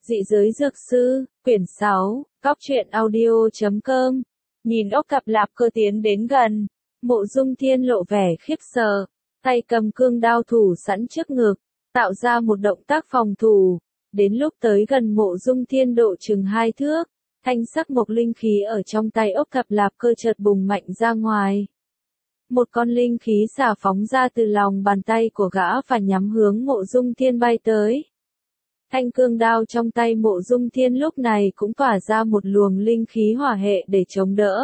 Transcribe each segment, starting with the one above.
Dị giới dược sư, quyển 6, góc truyện audio.com. Nhìn ốc cặp lạp cơ tiến đến gần, Mộ Dung Thiên lộ vẻ khiếp sợ, tay cầm cương đao thủ sẵn trước ngực, tạo ra một động tác phòng thủ. Đến lúc tới gần Mộ Dung Thiên độ chừng 2 thước, thanh sắc mộc linh khí ở trong tay ốc cặp lạp cơ chợt bùng mạnh ra ngoài. Một con linh khí xả phóng ra từ lòng bàn tay của gã và nhắm hướng Mộ Dung Thiên bay tới. Thanh cương đao trong tay Mộ Dung Thiên lúc này cũng tỏa ra một luồng linh khí hỏa hệ để chống đỡ.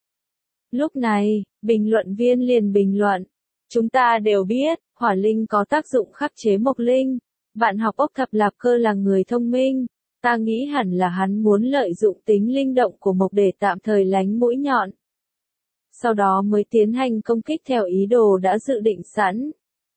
Lúc này, bình luận viên liền bình luận. Chúng ta đều biết, hỏa linh có tác dụng khắc chế mộc linh. Bạn học ốc thập lạp cơ là người thông minh. Ta nghĩ hẳn là hắn muốn lợi dụng tính linh động của mộc để tạm thời lánh mũi nhọn. Sau đó mới tiến hành công kích theo ý đồ đã dự định sẵn.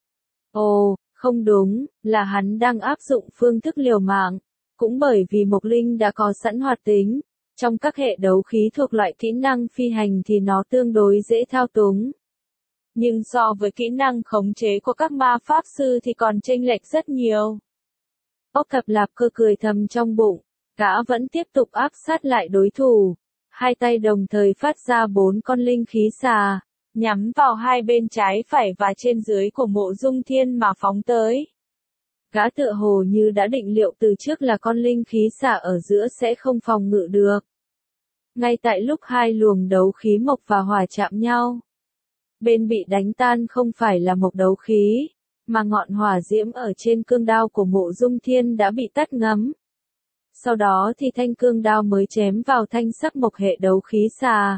Ồ, không đúng, là hắn đang áp dụng phương thức liều mạng. Cũng bởi vì mộc linh đã có sẵn hoạt tính. Trong các hệ đấu khí thuộc loại kỹ năng phi hành thì nó tương đối dễ thao túng. Nhưng so với kỹ năng khống chế của các ma pháp sư thì còn chênh lệch rất nhiều. Ốc thập lạp cơ cười thầm trong bụng, gã vẫn tiếp tục áp sát lại đối thủ. Hai tay đồng thời phát ra 4 con linh khí xà, nhắm vào hai bên trái phải và trên dưới của Mộ Dung Thiên mà phóng tới. Gã tựa hồ như đã định liệu từ trước là con linh khí xà ở giữa sẽ không phòng ngự được. Ngay tại lúc hai luồng đấu khí mộc và hỏa chạm nhau, bên bị đánh tan không phải là mộc đấu khí, mà ngọn hỏa diễm ở trên cương đao của Mộ Dung Thiên đã bị tắt ngấm. Sau đó thì thanh cương đao mới chém vào thanh sắc mộc hệ đấu khí xà.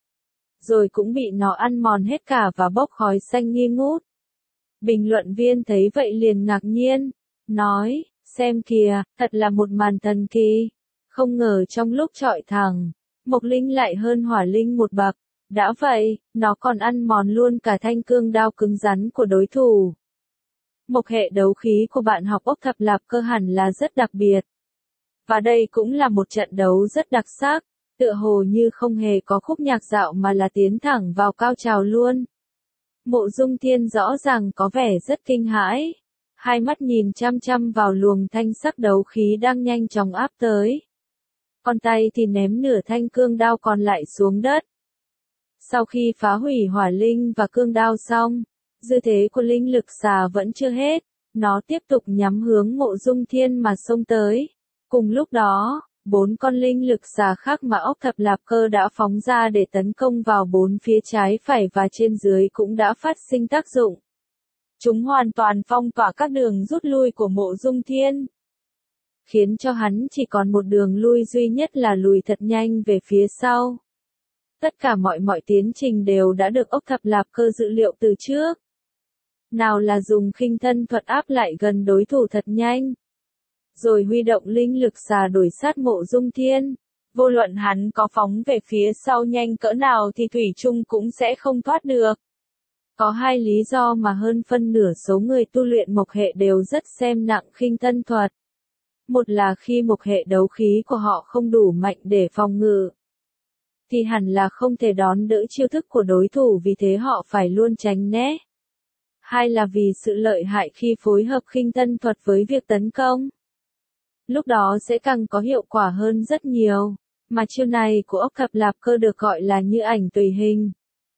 Rồi cũng bị nó ăn mòn hết cả và bốc khói xanh nghi ngút. Bình luận viên thấy vậy liền ngạc nhiên, nói, xem kìa, thật là một màn thần kỳ. Không ngờ trong lúc chọi thẳng, mộc linh lại hơn hỏa linh một bậc. Đã vậy, nó còn ăn mòn luôn cả thanh cương đao cứng rắn của đối thủ. Mộc hệ đấu khí của bạn học ốc thập lạp cơ hẳn là rất đặc biệt. Và đây cũng là một trận đấu rất đặc sắc, tựa hồ như không hề có khúc nhạc dạo mà là tiến thẳng vào cao trào luôn. Mộ Dung Thiên rõ ràng có vẻ rất kinh hãi, hai mắt nhìn chăm chăm vào luồng thanh sắc đấu khí đang nhanh chóng áp tới. Con tay thì ném nửa thanh cương đao còn lại xuống đất. Sau khi phá hủy hỏa linh và cương đao xong, dư thế của linh lực xà vẫn chưa hết, nó tiếp tục nhắm hướng Mộ Dung Thiên mà xông tới. Cùng lúc đó, 4 con linh lực xà khác mà ốc thập lạp cơ đã phóng ra để tấn công vào 4 phía trái phải và trên dưới cũng đã phát sinh tác dụng. Chúng hoàn toàn phong tỏa các đường rút lui của Mộ Dung Thiên, khiến cho hắn chỉ còn một đường lui duy nhất là lùi thật nhanh về phía sau. Tất cả mọi tiến trình đều đã được ốc thập lạp cơ dự liệu từ trước. Nào là dùng khinh thân thuật áp lại gần đối thủ thật nhanh, rồi huy động linh lực xà đuổi sát Mộ Dung Thiên. Vô luận hắn có phóng về phía sau nhanh cỡ nào thì thủy chung cũng sẽ không thoát được. Có hai lý do mà hơn phân nửa số người tu luyện mộc hệ đều rất xem nặng khinh thân thuật. Một là khi mộc hệ đấu khí của họ không đủ mạnh để phòng ngự, thì hẳn là không thể đón đỡ chiêu thức của đối thủ, vì thế họ phải luôn tránh né. Hai là vì sự lợi hại khi phối hợp khinh thân thuật với việc tấn công. Lúc đó sẽ càng có hiệu quả hơn rất nhiều, mà chiêu này của ốc thập lạp cơ được gọi là như ảnh tùy hình.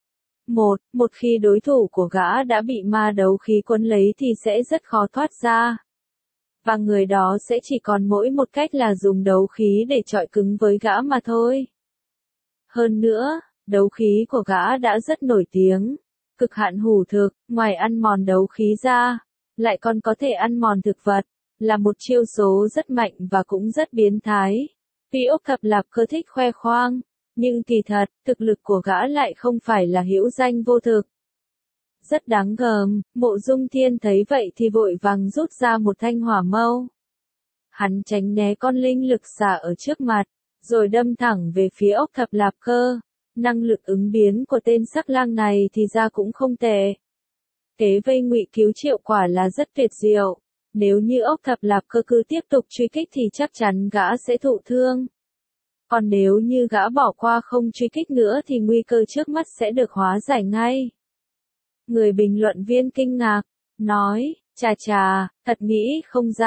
Một khi đối thủ của gã đã bị ma đấu khí quấn lấy thì sẽ rất khó thoát ra. Và người đó sẽ chỉ còn mỗi một cách là dùng đấu khí để chọi cứng với gã mà thôi. Hơn nữa, đấu khí của gã đã rất nổi tiếng, cực hạn hủ thực, ngoài ăn mòn đấu khí ra, lại còn có thể ăn mòn thực vật, là một chiêu số rất mạnh và cũng rất biến thái. Tuy ốc thập lạp cơ thích khoe khoang, nhưng kỳ thật, thực lực của gã lại không phải là hữu danh vô thực. Rất đáng gờm, Mộ Dung Thiên thấy vậy thì vội vàng rút ra một thanh hỏa mâu. Hắn tránh né con linh lực xà ở trước mặt, rồi đâm thẳng về phía ốc thập lạp cơ. Năng lực ứng biến của tên sắc lang này thì ra cũng không tệ. Kế vây ngụy cứu triệu quả là rất tuyệt diệu. Nếu như ốc thập lạp cơ cứ tiếp tục truy kích thì chắc chắn gã sẽ thụ thương. Còn nếu như gã bỏ qua không truy kích nữa thì nguy cơ trước mắt sẽ được hóa giải ngay. Người bình luận viên kinh ngạc, nói, chà, thật nghĩ không ra,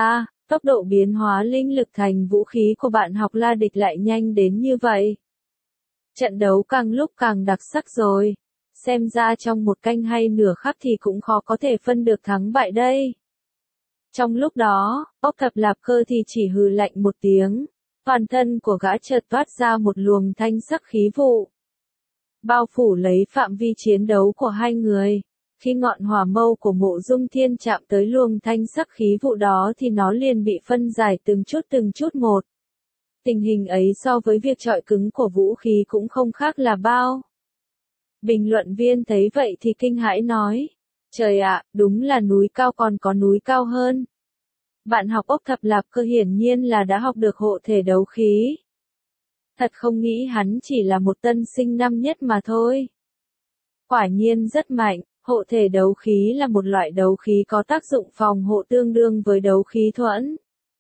Tốc độ biến hóa linh lực thành vũ khí của bạn học La Địch lại nhanh đến như vậy. Trận đấu càng lúc càng đặc sắc rồi. Xem ra trong một canh hay nửa khắc thì cũng khó có thể phân được thắng bại đây. Trong lúc đó, ốc thập lạp cơ thì chỉ hừ lạnh một tiếng. Toàn thân của gã chợt toát ra một luồng thanh sắc khí vụ, bao phủ lấy phạm vi chiến đấu của hai người. Khi ngọn hỏa mâu của Mộ Dung Thiên chạm tới luồng thanh sắc khí vụ đó thì nó liền bị phân giải từng chút một. Tình hình ấy so với việc chọi cứng của vũ khí cũng không khác là bao. Bình luận viên thấy vậy thì kinh hãi nói, trời ạ, đúng là núi cao còn có núi cao hơn. Bạn học ốc thập lạp cơ hiển nhiên là đã học được hộ thể đấu khí. Thật không nghĩ hắn chỉ là một tân sinh năm nhất mà thôi. Quả nhiên rất mạnh, hộ thể đấu khí là một loại đấu khí có tác dụng phòng hộ tương đương với đấu khí thuẫn.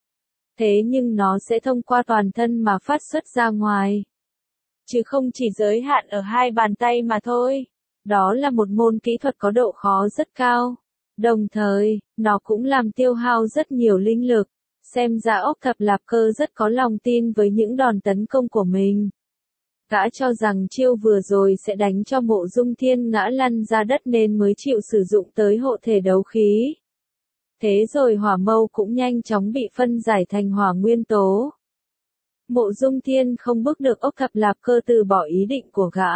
Thế nhưng nó sẽ thông qua toàn thân mà phát xuất ra ngoài, chứ không chỉ giới hạn ở hai bàn tay mà thôi. Đó là một môn kỹ thuật có độ khó rất cao. Đồng thời, nó cũng làm tiêu hao rất nhiều linh lực. Xem ra ốc thập lạp cơ rất có lòng tin với những đòn tấn công của mình. Gã cho rằng chiêu vừa rồi sẽ đánh cho Mộ Dung Thiên ngã lăn ra đất nên mới chịu sử dụng tới hộ thể đấu khí. Thế rồi hỏa mâu cũng nhanh chóng bị phân giải thành hỏa nguyên tố. Mộ Dung Thiên không bức được ốc thập lạp cơ từ bỏ ý định của gã,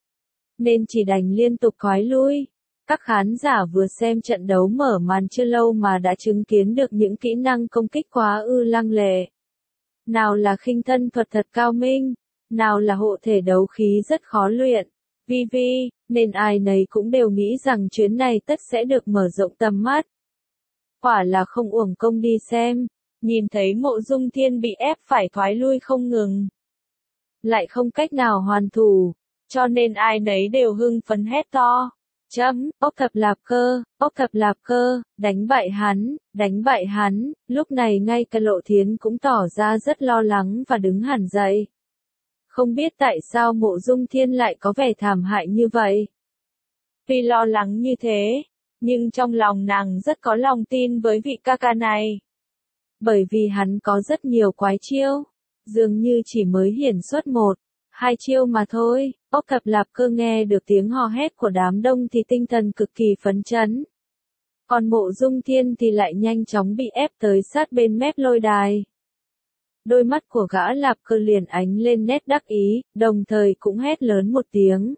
nên chỉ đành liên tục thoái lui. Các khán giả vừa xem trận đấu mở màn chưa lâu mà đã chứng kiến được những kỹ năng công kích quá ư lăng lệ. Nào là khinh thân thuật thật cao minh, nào là hộ thể đấu khí rất khó luyện. Nên ai nấy cũng đều nghĩ rằng chuyến này tất sẽ được mở rộng tầm mắt. Quả là không uổng công đi xem, nhìn thấy Mộ Dung Thiên bị ép phải thoái lui không ngừng, lại không cách nào hoàn thủ, cho nên ai nấy đều hưng phấn hét to. Ốc thập lạp cơ, đánh bại hắn. Lúc này ngay cả Lộ Thiến cũng tỏ ra rất lo lắng và đứng hẳn dậy. Không biết tại sao Mộ Dung Thiên lại có vẻ thảm hại như vậy. Tuy lo lắng như thế, nhưng trong lòng nàng rất có lòng tin với vị ca ca này. Bởi vì hắn có rất nhiều quái chiêu, dường như chỉ mới hiển xuất 1-2 chiêu mà thôi. Ốc thập lạp cơ nghe được tiếng hò hét của đám đông thì tinh thần cực kỳ phấn chấn. Còn Mộ Dung Thiên thì lại nhanh chóng bị ép tới sát bên mép lôi đài. Đôi mắt của gã lạp cơ liền ánh lên nét đắc ý, đồng thời cũng hét lớn một tiếng.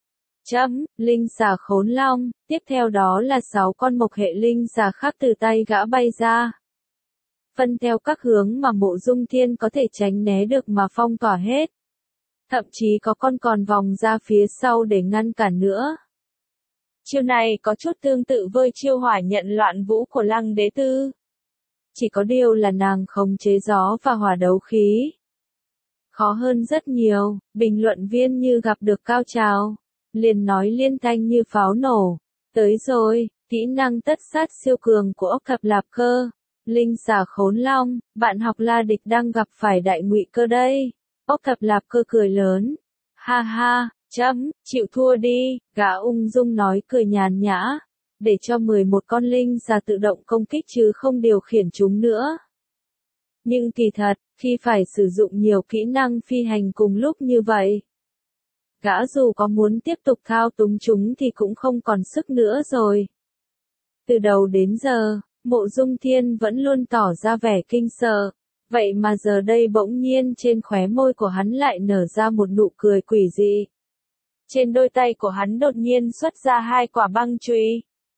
Linh xà khốn long, tiếp theo đó là 6 con mộc hệ linh xà khác từ tay gã bay ra. Phân theo các hướng mà Mộ Dung Thiên có thể tránh né được mà phong tỏa hết. Thậm chí có con còn vòng ra phía sau để ngăn cản nữa. Chiêu này có chút tương tự với chiêu hỏa nhận loạn vũ của Lăng Đế Tư. Chỉ có điều là nàng khống chế gió và hỏa đấu khí. Khó hơn rất nhiều, bình luận viên như gặp được cao trào, liền nói liên thanh như pháo nổ. Tới rồi, kỹ năng tất sát siêu cường của ốc thập lạp cơ. Linh xà khốn long, bạn học La Địch đang gặp phải đại ngụy cơ đây. Ốc thập lạp cơ cười lớn. Ha ha, chịu thua đi, gã ung dung nói cười nhàn nhã. Để cho 11 con linh xà tự động công kích chứ không điều khiển chúng nữa. Nhưng kỳ thật, khi phải sử dụng nhiều kỹ năng phi hành cùng lúc như vậy, gã dù có muốn tiếp tục thao túng chúng thì cũng không còn sức nữa rồi. Từ đầu đến giờ, Mộ Dung Thiên vẫn luôn tỏ ra vẻ kinh sợ. Vậy mà giờ đây bỗng nhiên trên khóe môi của hắn lại nở ra một nụ cười quỷ dị. Trên đôi tay của hắn đột nhiên xuất ra 2 quả băng chùy.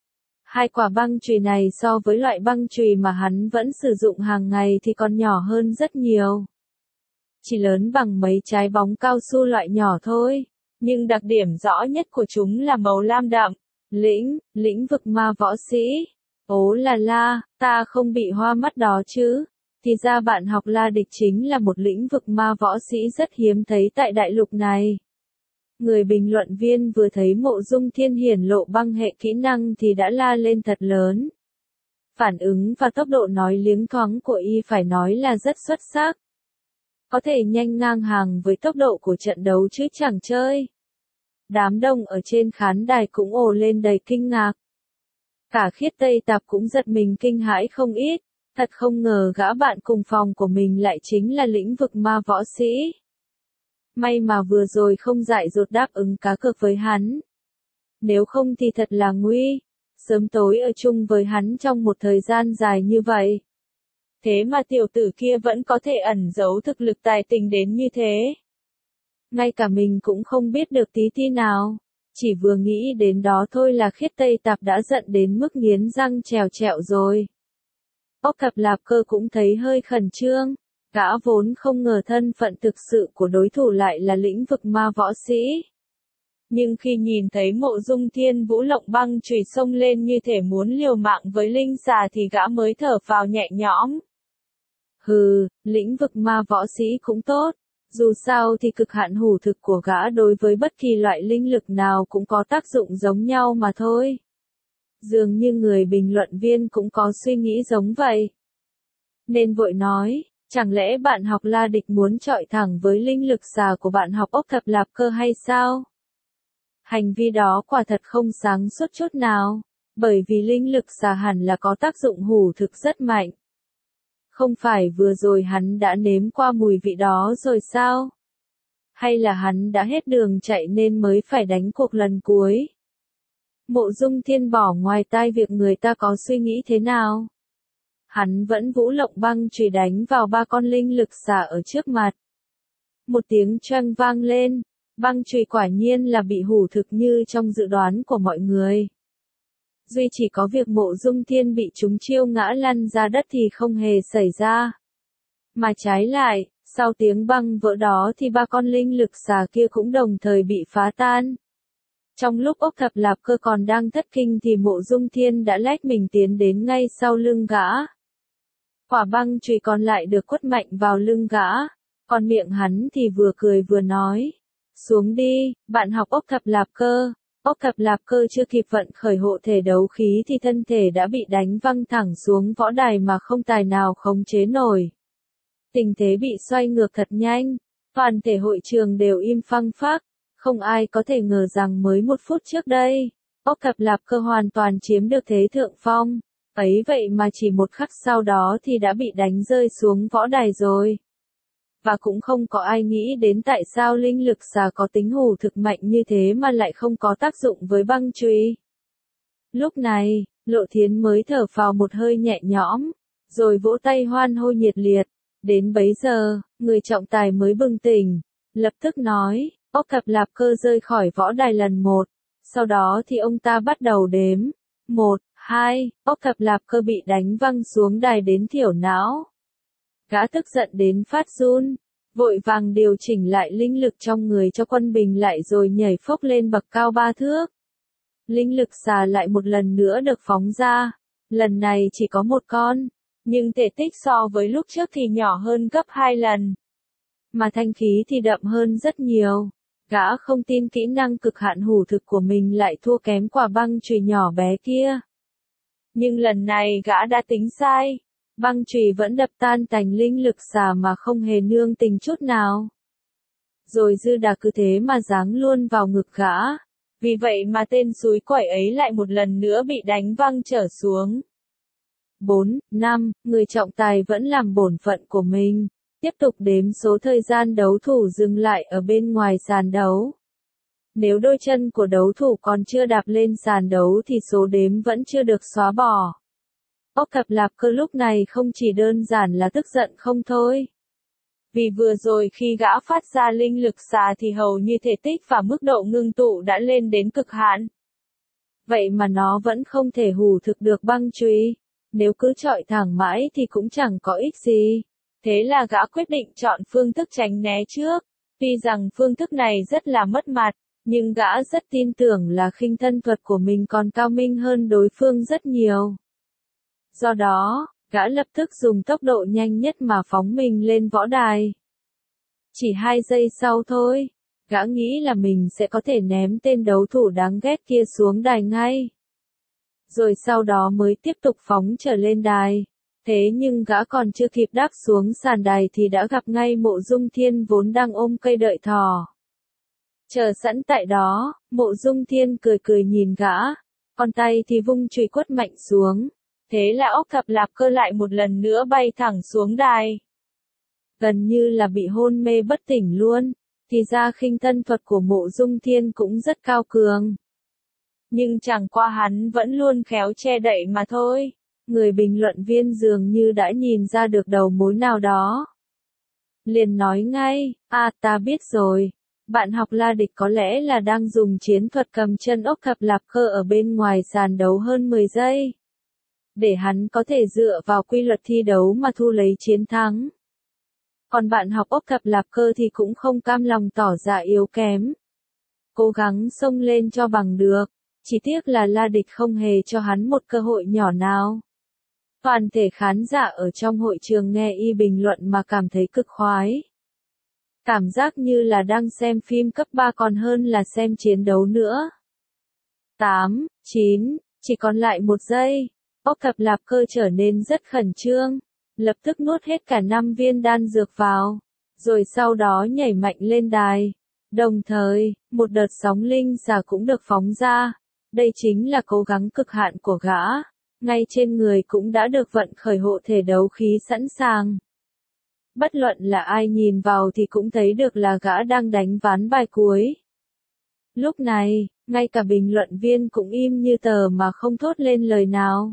2 quả băng chùy này so với loại băng chùy mà hắn vẫn sử dụng hàng ngày thì còn nhỏ hơn rất nhiều. Chỉ lớn bằng mấy trái bóng cao su loại nhỏ thôi. Nhưng đặc điểm rõ nhất của chúng là màu lam đậm. Lĩnh vực ma võ sĩ. Ố là la, ta không bị hoa mắt đó chứ. Thì ra bạn học La Địch chính là một lĩnh vực ma võ sĩ rất hiếm thấy tại đại lục này. Người bình luận viên vừa thấy Mộ Dung Thiên hiển lộ băng hệ kỹ năng thì đã la lên thật lớn. Phản ứng và tốc độ nói liếng thoáng của y phải nói là rất xuất sắc. Có thể nhanh ngang hàng với tốc độ của trận đấu chứ chẳng chơi. Đám đông ở trên khán đài cũng ồ lên đầy kinh ngạc. Cả Khiết Tây Tạp cũng giật mình kinh hãi không ít. Thật không ngờ gã bạn cùng phòng của mình lại chính là lĩnh vực ma võ sĩ. May mà vừa rồi không dại dột đáp ứng cá cược với hắn. Nếu không thì thật là nguy. Sớm tối ở chung với hắn trong một thời gian dài như vậy. Thế mà tiểu tử kia vẫn có thể ẩn giấu thực lực tài tình đến như thế. Ngay cả mình cũng không biết được tí ti nào. Chỉ vừa nghĩ đến đó thôi là Khiết Tây Tạp đã giận đến mức nghiến răng trèo trẹo rồi. Ốc Thập Lạp Cơ cũng thấy hơi khẩn trương. Gã vốn không ngờ thân phận thực sự của đối thủ lại là lĩnh vực ma võ sĩ. Nhưng khi nhìn thấy Mộ Dung Thiên Vũ lộng băng chùy xông lên như thể muốn liều mạng với linh xà thì gã mới thở phào nhẹ nhõm. Hừ, lĩnh vực ma võ sĩ cũng tốt. Dù sao thì cực hạn hủ thực của gã đối với bất kỳ loại linh lực nào cũng có tác dụng giống nhau mà thôi. Dường như người bình luận viên cũng có suy nghĩ giống vậy. Nên vội nói, chẳng lẽ bạn học La Địch muốn chọi thẳng với linh lực xà của bạn học Ốc Thập Lạp Cơ hay sao? Hành vi đó quả thật không sáng suốt chút nào, bởi vì linh lực xà hẳn là có tác dụng hủ thực rất mạnh. Không phải vừa rồi hắn đã nếm qua mùi vị đó rồi sao? Hay là hắn đã hết đường chạy nên mới phải đánh cuộc lần cuối? Mộ Dung Thiên bỏ ngoài tai việc người ta có suy nghĩ thế nào. Hắn vẫn vũ lộng băng chùy đánh vào ba con linh lực xà ở trước mặt. Một tiếng choang vang lên, băng chùy quả nhiên là bị hủ thực như trong dự đoán của mọi người. Duy chỉ có việc Mộ Dung Thiên bị trúng chiêu ngã lăn ra đất thì không hề xảy ra. Mà trái lại, sau tiếng băng vỡ đó thì ba con linh lực xà kia cũng đồng thời bị phá tan. Trong lúc Ốc Thập Lạp Cơ còn đang thất kinh thì Mộ Dung Thiên đã lách mình tiến đến ngay sau lưng gã. Quả băng chùy còn lại được quất mạnh vào lưng gã, còn miệng hắn thì vừa cười vừa nói. Xuống đi, bạn học Ốc Thập Lạp Cơ. Ốc Thập Lạp Cơ chưa kịp vận khởi hộ thể đấu khí thì thân thể đã bị đánh văng thẳng xuống võ đài mà không tài nào khống chế nổi. Tình thế bị xoay ngược thật nhanh, toàn thể hội trường đều im phăng phắc, không ai có thể ngờ rằng mới một phút trước đây, Ốc Thập Lạp Cơ hoàn toàn chiếm được thế thượng phong, ấy vậy mà chỉ một khắc sau đó thì đã bị đánh rơi xuống võ đài rồi. Và cũng không có ai nghĩ đến tại sao linh lực xà có tính hủ thực mạnh như thế mà lại không có tác dụng với băng chùy. Lúc này, Lộ Thiến mới thở phào một hơi nhẹ nhõm, rồi vỗ tay hoan hô nhiệt liệt. Đến bấy giờ, người trọng tài mới bừng tỉnh, lập tức nói, Ốc Thập Lạp Cơ rơi khỏi võ đài lần một. Sau đó thì ông ta bắt đầu đếm. 1, 2, Ốc Thập Lạp Cơ bị đánh văng xuống đài đến thiểu não. Gã tức giận đến phát run, vội vàng điều chỉnh lại linh lực trong người cho quân bình lại rồi nhảy phốc lên bậc cao 3 thước. Linh lực xà lại một lần nữa được phóng ra, lần này chỉ có một con, nhưng thể tích so với lúc trước thì nhỏ hơn gấp 2 lần. Mà thanh khí thì đậm hơn rất nhiều. Gã không tin kỹ năng cực hạn hủ thực của mình lại thua kém quả băng chùy nhỏ bé kia. Nhưng lần này gã đã tính sai. Băng chùy vẫn đập tan tành linh lực xà mà không hề nương tình chút nào. Rồi dư đà cứ thế mà giáng luôn vào ngực gã. Vì vậy mà tên xúi quẩy ấy lại một lần nữa bị đánh văng trở xuống. 4, 5, người trọng tài vẫn làm bổn phận của mình. Tiếp tục đếm số thời gian đấu thủ dừng lại ở bên ngoài sàn đấu. Nếu đôi chân của đấu thủ còn chưa đạp lên sàn đấu thì số đếm vẫn chưa được xóa bỏ. Ốc Thập Lạp Cơ lúc này không chỉ đơn giản là tức giận không thôi. Vì vừa rồi khi gã phát ra linh lực xà thì hầu như thể tích và mức độ ngưng tụ đã lên đến cực hạn. Vậy mà nó vẫn không thể hủ thực được băng chùy. Nếu cứ chọi thẳng mãi thì cũng chẳng có ích gì. Thế là gã quyết định chọn phương thức tránh né trước. Tuy rằng phương thức này rất là mất mặt, nhưng gã rất tin tưởng là khinh thân thuật của mình còn cao minh hơn đối phương rất nhiều. Do đó, gã lập tức dùng tốc độ nhanh nhất mà phóng mình lên võ đài. Chỉ 2 giây sau thôi, gã nghĩ là mình sẽ có thể ném tên đấu thủ đáng ghét kia xuống đài ngay. Rồi sau đó mới tiếp tục phóng trở lên đài. Thế nhưng gã còn chưa kịp đáp xuống sàn đài thì đã gặp ngay Mộ Dung Thiên vốn đang ôm cây đợi thỏ. Chờ sẵn tại đó, Mộ Dung Thiên cười cười nhìn gã, còn tay thì vung chùy quất mạnh xuống. Thế là ốc thập lạp cơ lại một lần nữa bay thẳng xuống đài. Gần như là bị hôn mê bất tỉnh luôn. Thì ra khinh thân thuật của Mộ Dung Thiên cũng rất cao cường. Nhưng chẳng qua hắn vẫn luôn khéo che đậy mà thôi. Người bình luận viên dường như đã nhìn ra được đầu mối nào đó. Liền nói ngay, ta biết rồi. Bạn học La Địch có lẽ là đang dùng chiến thuật cầm chân ốc thập lạp cơ ở bên ngoài sàn đấu hơn 10 giây. Để hắn có thể dựa vào quy luật thi đấu mà thu lấy chiến thắng. Còn bạn học ốc thập lạp cơ thì cũng không cam lòng tỏ ra yếu kém. Cố gắng xông lên cho bằng được. Chỉ tiếc là La Địch không hề cho hắn một cơ hội nhỏ nào. Toàn thể khán giả ở trong hội trường nghe y bình luận mà cảm thấy cực khoái. Cảm giác như là đang xem phim cấp 3 còn hơn là xem chiến đấu nữa. 8, 9, chỉ còn lại 1 giây. Ốc thập lạp cơ trở nên rất khẩn trương. Lập tức nuốt hết cả 5 viên đan dược vào. Rồi sau đó nhảy mạnh lên đài. Đồng thời, một đợt sóng linh xà cũng được phóng ra. Đây chính là cố gắng cực hạn của gã. Ngay trên người cũng đã được vận khởi hộ thể đấu khí sẵn sàng. Bất luận là ai nhìn vào thì cũng thấy được là gã đang đánh ván bài cuối. Lúc này, ngay cả bình luận viên cũng im như tờ mà không thốt lên lời nào.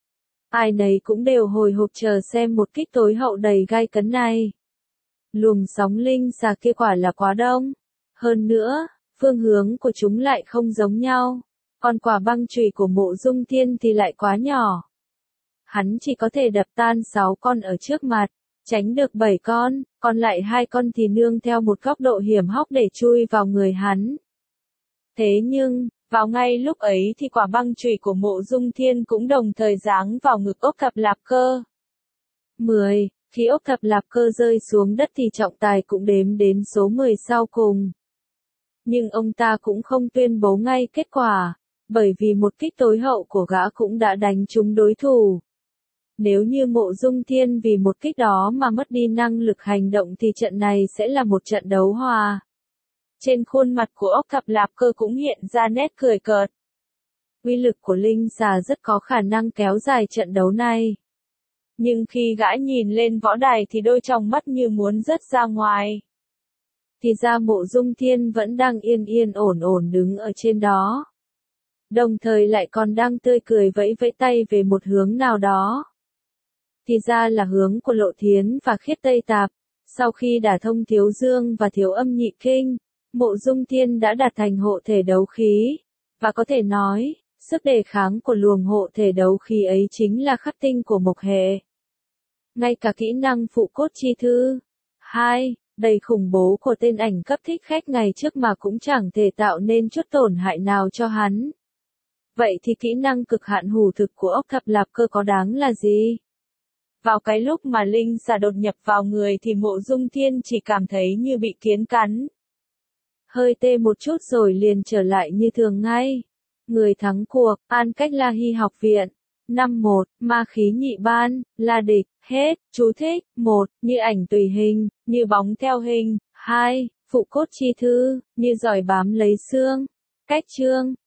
Ai nấy cũng đều hồi hộp chờ xem một kích tối hậu đầy gai cấn này. Luồng sóng linh xà kia quả là quá đông. Hơn nữa, phương hướng của chúng lại không giống nhau. Còn quả băng chùy của Mộ Dung Thiên thì lại quá nhỏ. Hắn chỉ có thể đập tan 6 con ở trước mặt, tránh được 7 con, còn lại 2 con thì nương theo một góc độ hiểm hóc để chui vào người hắn. Thế nhưng, vào ngay lúc ấy thì quả băng chùy của Mộ Dung Thiên cũng đồng thời giáng vào ngực ốc thập lạp cơ. 10, khi ốc thập lạp cơ rơi xuống đất thì trọng tài cũng đếm đến số 10 sau cùng. Nhưng ông ta cũng không tuyên bố ngay kết quả, bởi vì một kích tối hậu của gã cũng đã đánh trúng đối thủ. Nếu như Mộ Dung Thiên vì một kích đó mà mất đi năng lực hành động thì trận này sẽ là một trận đấu hòa. Trên khuôn mặt của ốc thập lạp cơ cũng hiện ra nét cười cợt. Uy lực của linh xà rất có khả năng kéo dài trận đấu này. Nhưng khi gã nhìn lên võ đài thì đôi tròng mắt như muốn rớt ra ngoài. Thì ra Mộ Dung Thiên vẫn đang yên yên ổn ổn đứng ở trên đó. Đồng thời lại còn đang tươi cười vẫy vẫy tay về một hướng nào đó. Thì ra là hướng của Lộ Thiến và Khiết Tây Tạp. Sau khi đả thông Thiếu Dương và Thiếu Âm Nhị Kinh, Mộ Dung Thiên đã đạt thành hộ thể đấu khí. Và có thể nói, sức đề kháng của luồng hộ thể đấu khí ấy chính là khắc tinh của mộc hệ. Ngay cả kỹ năng phụ cốt chi thư 2, đầy khủng bố của tên ảnh cấp thích khách ngày trước mà cũng chẳng thể tạo nên chút tổn hại nào cho hắn. Vậy thì kỹ năng cực hạn hủ thực của ốc thập lạp cơ có đáng là gì? Vào cái lúc mà linh xà đột nhập vào người thì Mộ Dung Thiên chỉ cảm thấy như bị kiến cắn. Hơi tê một chút rồi liền trở lại như thường ngay. Người thắng cuộc, An Cách La Hy học viện. Năm 1, ma khí nhị ban, La Địch, hết, chú thích, 1, như ảnh tùy hình, như bóng theo hình, 2, phụ cốt chi thư, như giỏi bám lấy xương. Cách chương